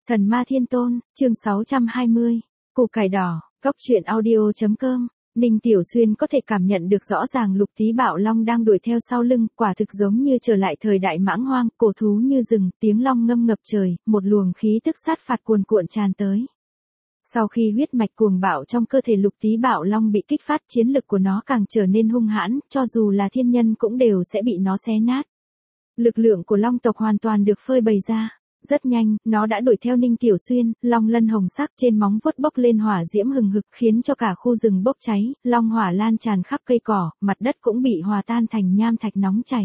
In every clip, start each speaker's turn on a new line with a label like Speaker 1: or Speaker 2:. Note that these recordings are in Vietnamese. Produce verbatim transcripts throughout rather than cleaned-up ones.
Speaker 1: Thần Ma Thiên Tôn, chương sáu trăm hai mươi, củ cải đỏ, góc truyện audio chấm com. Ninh Tiểu Xuyên có thể cảm nhận được rõ ràng Lục Tý Bạo Long đang đuổi theo sau lưng, quả thực giống như trở lại thời đại mãng hoang, cổ thú như rừng, tiếng long ngâm ngập trời, một luồng khí tức sát phạt cuồn cuộn tràn tới. Sau khi huyết mạch cuồng bạo trong cơ thể Lục Tý Bạo Long bị kích phát, chiến lực của nó càng trở nên hung hãn, cho dù là thiên nhân cũng đều sẽ bị nó xé nát. Lực lượng của Long tộc hoàn toàn được phơi bày ra. Rất nhanh, nó đã đuổi theo Ninh Tiểu Xuyên, long lân hồng sắc trên móng vuốt bốc lên hỏa diễm hừng hực, khiến cho cả khu rừng bốc cháy, long hỏa lan tràn khắp cây cỏ, mặt đất cũng bị hòa tan thành nham thạch nóng chảy.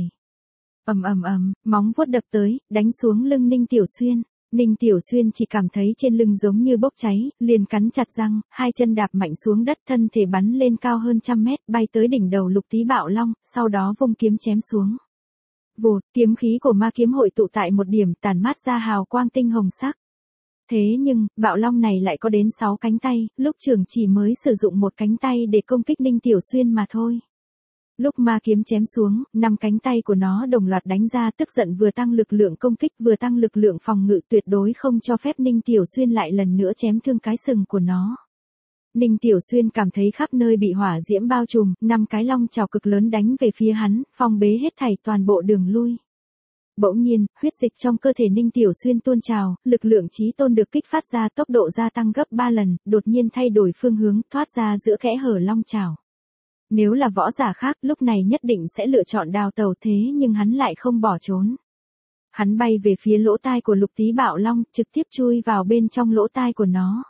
Speaker 1: Ầm ầm ầm, móng vuốt đập tới, đánh xuống lưng Ninh Tiểu Xuyên. Ninh Tiểu Xuyên chỉ cảm thấy trên lưng giống như bốc cháy, liền cắn chặt răng, hai chân đạp mạnh xuống đất, thân thể bắn lên cao hơn trăm mét, bay tới đỉnh đầu Lục Tý Bạo Long, sau đó vung kiếm chém xuống. Vụt, kiếm khí của ma kiếm hội tụ tại một điểm, tản mát ra hào quang tinh hồng sắc. Thế nhưng, Bạo Long này lại có đến sáu cánh tay, lúc trưởng chỉ mới sử dụng một cánh tay để công kích Ninh Tiểu Xuyên mà thôi. Lúc ma kiếm chém xuống, năm cánh tay của nó đồng loạt đánh ra, tức giận vừa tăng lực lượng công kích vừa tăng lực lượng phòng ngự, tuyệt đối không cho phép Ninh Tiểu Xuyên lại lần nữa chém thương cái sừng của nó. Ninh Tiểu Xuyên cảm thấy khắp nơi bị hỏa diễm bao trùm, năm cái long chảo cực lớn đánh về phía hắn, phong bế hết thảy toàn bộ đường lui. Bỗng nhiên, huyết dịch trong cơ thể Ninh Tiểu Xuyên tuôn trào, lực lượng chí tôn được kích phát ra, tốc độ gia tăng gấp ba lần, đột nhiên thay đổi phương hướng, thoát ra giữa kẽ hở long chảo. Nếu là võ giả khác, lúc này nhất định sẽ lựa chọn đào tẩu, thế nhưng hắn lại không bỏ trốn. Hắn bay về phía lỗ tai của Lục Tý Bạo Long, trực tiếp chui vào bên trong lỗ tai của nó.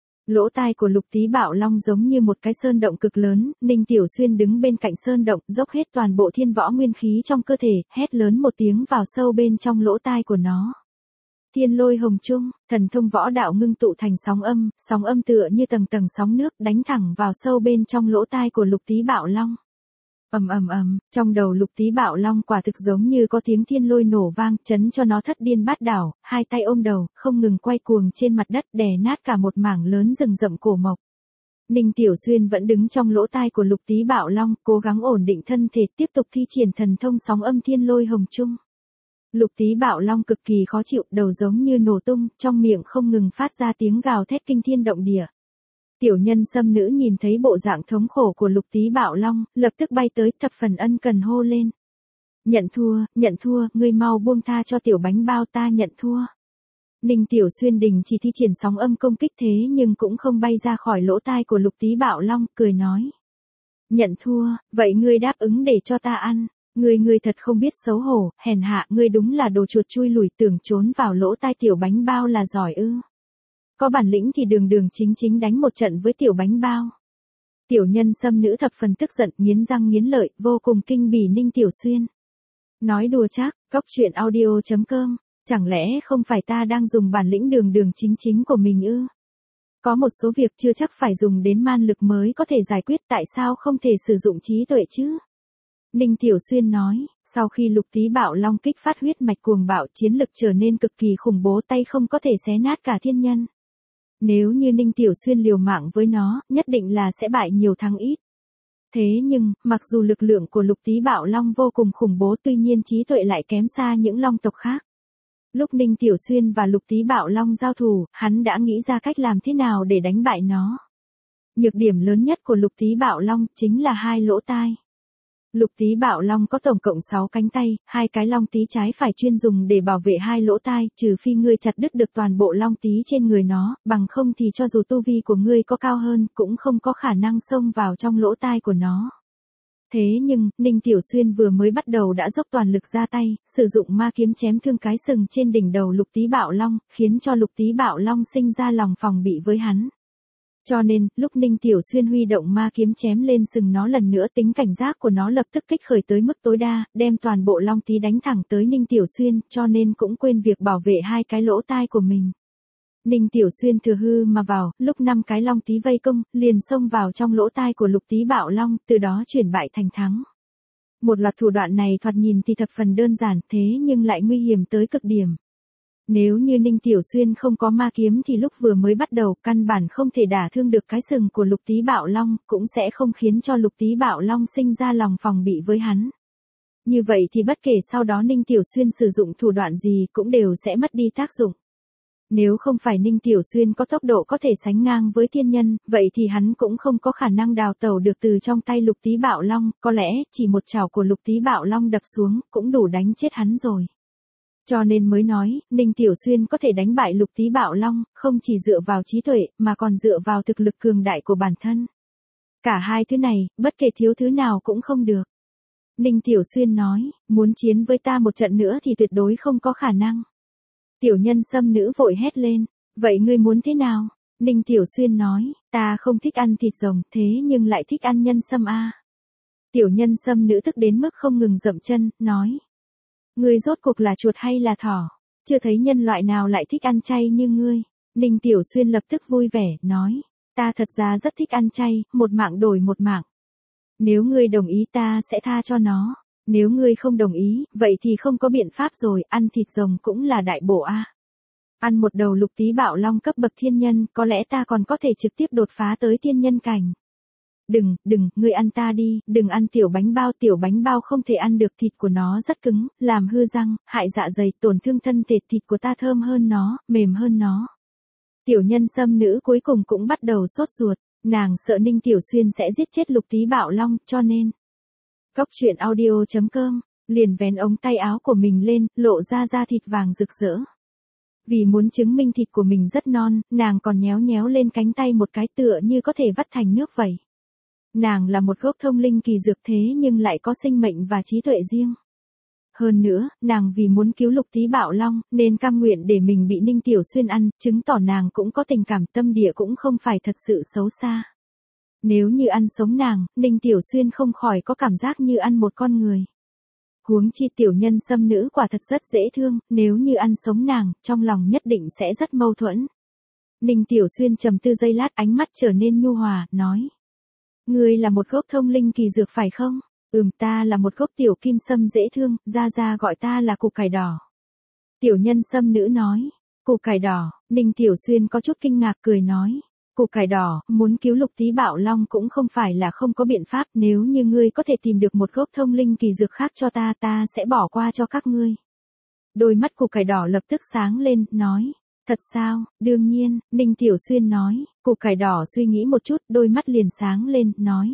Speaker 1: Lỗ tai của Lục Tý Bạo Long giống như một cái sơn động cực lớn, Ninh Tiểu Xuyên đứng bên cạnh sơn động, dốc hết toàn bộ thiên võ nguyên khí trong cơ thể, hét lớn một tiếng vào sâu bên trong lỗ tai của nó. Thiên lôi hồng trung, thần thông võ đạo ngưng tụ thành sóng âm, sóng âm tựa như tầng tầng sóng nước đánh thẳng vào sâu bên trong lỗ tai của Lục Tý Bạo Long. Ầm ầm ầm, trong đầu Lục Tý Bạo Long quả thực giống như có tiếng thiên lôi nổ vang, chấn cho nó thất điên bát đảo, hai tay ôm đầu, không ngừng quay cuồng trên mặt đất, đè nát cả một mảng lớn rừng rậm cổ mộc. Ninh Tiểu Xuyên vẫn đứng trong lỗ tai của Lục Tý Bạo Long, cố gắng ổn định thân thể, tiếp tục thi triển thần thông sóng âm thiên lôi hồng trung. Lục Tý Bạo Long cực kỳ khó chịu, đầu giống như nổ tung, trong miệng không ngừng phát ra tiếng gào thét kinh thiên động địa. Tiểu nhân xâm nữ nhìn thấy bộ dạng thống khổ của Lục Tý Bạo Long, lập tức bay tới, thập phần ân cần hô lên. Nhận thua, nhận thua, ngươi mau buông tha cho tiểu bánh bao, ta nhận thua. Ninh Tiểu Xuyên đình chỉ thi triển sóng âm công kích, thế nhưng cũng không bay ra khỏi lỗ tai của Lục Tý Bạo Long, cười nói. Nhận thua, vậy ngươi đáp ứng để cho ta ăn. Ngươi ngươi thật không biết xấu hổ, hèn hạ, ngươi đúng là đồ chuột chui lủi, tưởng trốn vào lỗ tai tiểu bánh bao là giỏi ư. Có bản lĩnh thì đường đường chính chính đánh một trận với tiểu bánh bao. Tiểu nhân xâm nữ thập phần tức giận, nghiến răng nghiến lợi, vô cùng kinh bỉ Ninh Tiểu Xuyên. Nói đùa chắc, góc truyện audio chấm com, chẳng lẽ không phải ta đang dùng bản lĩnh đường đường chính chính của mình ư? Có một số việc chưa chắc phải dùng đến man lực mới có thể giải quyết, tại sao không thể sử dụng trí tuệ chứ? Ninh Tiểu Xuyên nói, sau khi Lục Tý Bạo Long kích phát huyết mạch cuồng bạo, chiến lực trở nên cực kỳ khủng bố, tay không có thể xé nát cả thiên nhân. Nếu như Ninh Tiểu Xuyên liều mạng với nó, nhất định là sẽ bại nhiều thắng ít. Thế nhưng, mặc dù lực lượng của Lục Tý Bạo Long vô cùng khủng bố, tuy nhiên trí tuệ lại kém xa những long tộc khác. Lúc Ninh Tiểu Xuyên và Lục Tý Bạo Long giao thủ, hắn đã nghĩ ra cách làm thế nào để đánh bại nó. Nhược điểm lớn nhất của Lục Tý Bạo Long chính là hai lỗ tai. Lục Tý Bạo Long có tổng cộng sáu cánh tay, hai cái long tí trái phải chuyên dùng để bảo vệ hai lỗ tai, trừ phi ngươi chặt đứt được toàn bộ long tí trên người nó, bằng không thì cho dù tu vi của ngươi có cao hơn, cũng không có khả năng xông vào trong lỗ tai của nó. Thế nhưng, Ninh Tiểu Xuyên vừa mới bắt đầu đã dốc toàn lực ra tay, sử dụng ma kiếm chém thương cái sừng trên đỉnh đầu Lục Tý Bạo Long, khiến cho Lục Tý Bạo Long sinh ra lòng phòng bị với hắn. Cho nên, lúc Ninh Tiểu Xuyên huy động ma kiếm chém lên sừng nó lần nữa, tính cảnh giác của nó lập tức kích khởi tới mức tối đa, đem toàn bộ long tí đánh thẳng tới Ninh Tiểu Xuyên, cho nên cũng quên việc bảo vệ hai cái lỗ tai của mình. Ninh Tiểu Xuyên thừa hư mà vào, lúc năm cái long tí vây công, liền xông vào trong lỗ tai của Lục Tý Bạo Long, từ đó chuyển bại thành thắng. Một loạt thủ đoạn này thoạt nhìn thì thập phần đơn giản, thế nhưng lại nguy hiểm tới cực điểm. Nếu như Ninh Tiểu Xuyên không có ma kiếm thì lúc vừa mới bắt đầu, căn bản không thể đả thương được cái sừng của Lục Tý Bạo Long, cũng sẽ không khiến cho Lục Tý Bạo Long sinh ra lòng phòng bị với hắn. Như vậy thì bất kể sau đó Ninh Tiểu Xuyên sử dụng thủ đoạn gì cũng đều sẽ mất đi tác dụng. Nếu không phải Ninh Tiểu Xuyên có tốc độ có thể sánh ngang với thiên nhân, vậy thì hắn cũng không có khả năng đào tẩu được từ trong tay Lục Tý Bạo Long, có lẽ chỉ một chảo của Lục Tý Bạo Long đập xuống cũng đủ đánh chết hắn rồi. Cho nên mới nói, Ninh Tiểu Xuyên có thể đánh bại Lục Tý Bạo Long, không chỉ dựa vào trí tuệ, mà còn dựa vào thực lực cường đại của bản thân. Cả hai thứ này, bất kể thiếu thứ nào cũng không được. Ninh Tiểu Xuyên nói, muốn chiến với ta một trận nữa thì tuyệt đối không có khả năng. Tiểu nhân Sâm nữ vội hét lên, vậy ngươi muốn thế nào? Ninh Tiểu Xuyên nói, ta không thích ăn thịt rồng, thế nhưng lại thích ăn nhân sâm a. Tiểu nhân Sâm nữ tức đến mức không ngừng dậm chân, nói. Ngươi rốt cuộc là chuột hay là thỏ? Chưa thấy nhân loại nào lại thích ăn chay như ngươi. Ninh Tiểu Xuyên lập tức vui vẻ, nói, ta thật ra rất thích ăn chay, một mạng đổi một mạng. Nếu ngươi đồng ý ta sẽ tha cho nó. Nếu ngươi không đồng ý, vậy thì không có biện pháp rồi, ăn thịt rồng cũng là đại bổ a. Ăn một đầu Lục Tý Bạo Long cấp bậc thiên nhân, có lẽ ta còn có thể trực tiếp đột phá tới thiên nhân cảnh. Đừng, đừng, ngươi ăn ta đi, đừng ăn tiểu bánh bao, tiểu bánh bao không thể ăn được, thịt của nó rất cứng, làm hư răng, hại dạ dày, tổn thương thân thể, thịt của ta thơm hơn nó, mềm hơn nó. Tiểu nhân Sâm nữ cuối cùng cũng bắt đầu sốt ruột, nàng sợ Ninh Tiểu Xuyên sẽ giết chết Lục Tý Bạo Long, cho nên. Cốc truyện audio chấm com, liền vén ống tay áo của mình lên, lộ ra da thịt vàng rực rỡ. Vì muốn chứng minh thịt của mình rất non, nàng còn nhéo nhéo lên cánh tay một cái tựa như có thể vắt thành nước vậy. Nàng là một gốc thông linh kỳ dược thế nhưng lại có sinh mệnh và trí tuệ riêng. Hơn nữa, nàng vì muốn cứu Lục Tý Bạo Long, nên cam nguyện để mình bị Ninh Tiểu Xuyên ăn, chứng tỏ nàng cũng có tình cảm, tâm địa cũng không phải thật sự xấu xa. Nếu như ăn sống nàng, Ninh Tiểu Xuyên không khỏi có cảm giác như ăn một con người. Huống chi tiểu nhân Sâm nữ quả thật rất dễ thương, nếu như ăn sống nàng, trong lòng nhất định sẽ rất mâu thuẫn. Ninh Tiểu Xuyên trầm tư giây lát, ánh mắt trở nên nhu hòa, nói. Ngươi là một gốc thông linh kỳ dược phải không? Ừm, ta là một gốc tiểu kim sâm dễ thương, ra ra gọi ta là củ cải đỏ. Tiểu nhân Sâm nữ nói. Củ cải đỏ, Ninh Tiểu Xuyên có chút kinh ngạc cười nói. Củ cải đỏ, muốn cứu Lục Tý Bạo Long cũng không phải là không có biện pháp, nếu như ngươi có thể tìm được một gốc thông linh kỳ dược khác cho ta, ta sẽ bỏ qua cho các ngươi. Đôi mắt củ cải đỏ lập tức sáng lên, nói, thật sao, đương nhiên, Ninh Tiểu Xuyên nói, củ cải đỏ suy nghĩ một chút, đôi mắt liền sáng lên, nói.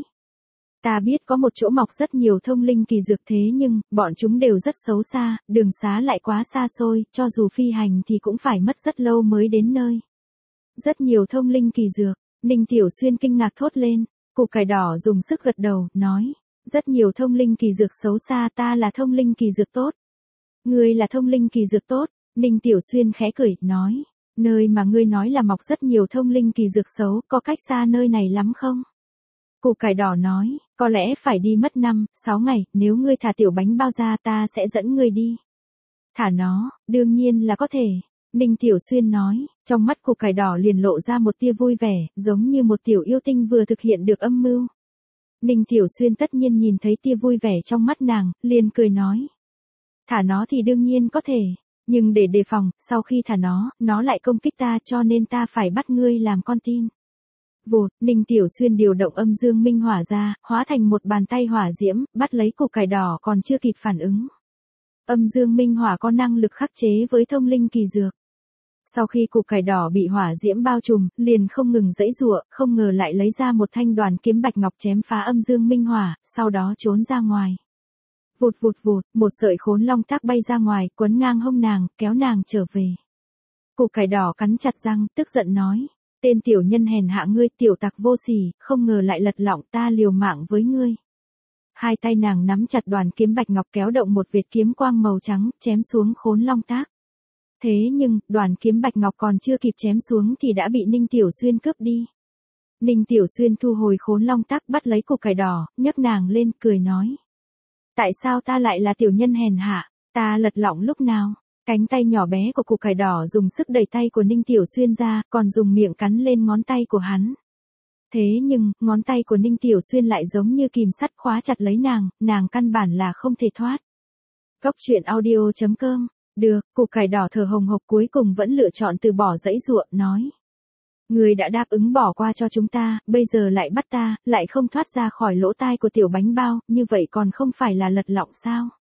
Speaker 1: Ta biết có một chỗ mọc rất nhiều thông linh kỳ dược thế nhưng, bọn chúng đều rất xấu xa, đường xá lại quá xa xôi, cho dù phi hành thì cũng phải mất rất lâu mới đến nơi. Rất nhiều thông linh kỳ dược, Ninh Tiểu Xuyên kinh ngạc thốt lên, củ cải đỏ dùng sức gật đầu, nói, rất nhiều thông linh kỳ dược xấu xa, ta là thông linh kỳ dược tốt. Ngươi là thông linh kỳ dược tốt, Ninh Tiểu Xuyên khẽ cười, nói, nơi mà ngươi nói là mọc rất nhiều thông linh kỳ dược xấu, có cách xa nơi này lắm không? Củ cải đỏ nói, có lẽ phải đi mất năm, sáu ngày, nếu ngươi thả tiểu bánh bao ra ta sẽ dẫn ngươi đi. Thả nó, đương nhiên là có thể. Ninh Tiểu Xuyên nói, trong mắt củ cải đỏ liền lộ ra một tia vui vẻ, giống như một tiểu yêu tinh vừa thực hiện được âm mưu. Ninh Tiểu Xuyên tất nhiên nhìn thấy tia vui vẻ trong mắt nàng, liền cười nói. Thả nó thì đương nhiên có thể, nhưng để đề phòng, sau khi thả nó, nó lại công kích ta cho nên ta phải bắt ngươi làm con tin. Vụt, Ninh Tiểu Xuyên điều động âm dương minh hỏa ra, hóa thành một bàn tay hỏa diễm, bắt lấy củ cải đỏ còn chưa kịp phản ứng. Âm dương minh hỏa có năng lực khắc chế với thông linh kỳ dược. Sau khi củ cải đỏ bị hỏa diễm bao trùm, liền không ngừng giãy giụa, không ngờ lại lấy ra một thanh đoàn kiếm bạch ngọc chém phá âm dương minh hỏa, sau đó trốn ra ngoài. Vụt vụt vụt, một sợi khốn long thác bay ra ngoài, quấn ngang hông nàng, kéo nàng trở về. Củ cải đỏ cắn chặt răng, tức giận nói, tên tiểu nhân hèn hạ ngươi, tiểu tặc vô sỉ, không ngờ lại lật lọng, ta liều mạng với ngươi. Hai tay nàng nắm chặt đoàn kiếm bạch ngọc, kéo động một vệt kiếm quang màu trắng, chém xuống khốn long thác. Thế nhưng, đoàn kiếm bạch ngọc còn chưa kịp chém xuống thì đã bị Ninh Tiểu Xuyên cướp đi. Ninh Tiểu Xuyên thu hồi khốn long tắc, bắt lấy củ cải đỏ, nhấc nàng lên, cười nói. Tại sao ta lại là tiểu nhân hèn hạ, ta lật lọng lúc nào? Cánh tay nhỏ bé của củ cải đỏ dùng sức đẩy tay của Ninh Tiểu Xuyên ra, còn dùng miệng cắn lên ngón tay của hắn. Thế nhưng, ngón tay của Ninh Tiểu Xuyên lại giống như kìm sắt khóa chặt lấy nàng, nàng căn bản là không thể thoát. Cốc truyện audio chấm com. Được, củ cải đỏ thở hồng hộc cuối cùng vẫn lựa chọn từ bỏ dãy ruộng, nói. Người đã đáp ứng bỏ qua cho chúng ta, bây giờ lại bắt ta, lại không thoát ra khỏi lỗ tai của tiểu bánh bao, như vậy còn không phải là lật lọng sao?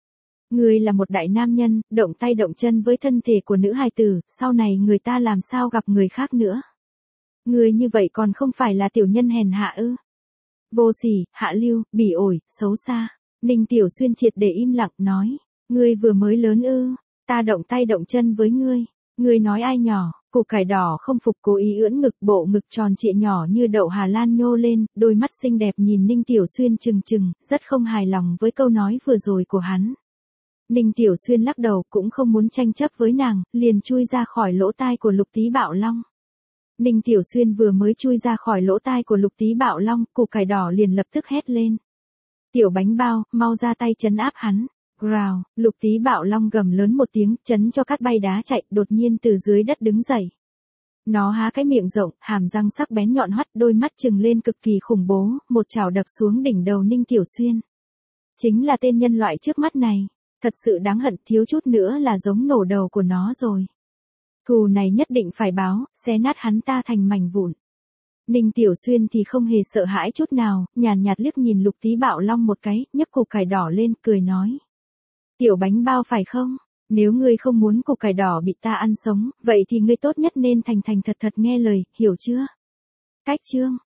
Speaker 1: Ngươi là một đại nam nhân, động tay động chân với thân thể của nữ hài tử, sau này người ta làm sao gặp người khác nữa. Ngươi như vậy còn không phải là tiểu nhân hèn hạ ư? Vô sỉ, hạ lưu, bỉ ổi, xấu xa. Ninh Tiểu Xuyên triệt để im lặng nói. Ngươi vừa mới lớn ư, ta động tay động chân với ngươi. Ngươi nói ai nhỏ, củ cải đỏ không phục cố ý ưỡn ngực, bộ ngực tròn trịa nhỏ như đậu Hà Lan nhô lên, đôi mắt xinh đẹp nhìn Ninh Tiểu Xuyên trừng trừng, rất không hài lòng với câu nói vừa rồi của hắn. Ninh Tiểu Xuyên lắc đầu cũng không muốn tranh chấp với nàng, liền chui ra khỏi lỗ tai của Lục Tí Bạo Long. Ninh Tiểu Xuyên vừa mới chui ra khỏi lỗ tai của Lục Tí Bạo Long, củ cải đỏ liền lập tức hét lên. Tiểu bánh bao, mau ra tay trấn áp hắn. Growl, Lục Tí Bạo Long gầm lớn một tiếng, chấn cho cát bay đá chạy, đột nhiên từ dưới đất đứng dậy. Nó há cái miệng rộng, hàm răng sắc bén nhọn hoắt, đôi mắt trừng lên cực kỳ khủng bố, một chảo đập xuống đỉnh đầu Ninh Tiểu Xuyên. Chính là tên nhân loại trước mắt này, thật sự đáng hận, thiếu chút nữa là giống nổ đầu của nó rồi. Thù này nhất định phải báo, xé nát hắn ta thành mảnh vụn. Ninh Tiểu Xuyên thì không hề sợ hãi chút nào, nhàn nhạt liếc nhìn Lục Tí Bạo Long một cái, nhấc củ cải đỏ lên, cười nói. Tiểu bánh bao phải không? Nếu ngươi không muốn củ cải đỏ bị ta ăn sống, vậy thì ngươi tốt nhất nên thành thành thật thật nghe lời, hiểu chưa? Cách chương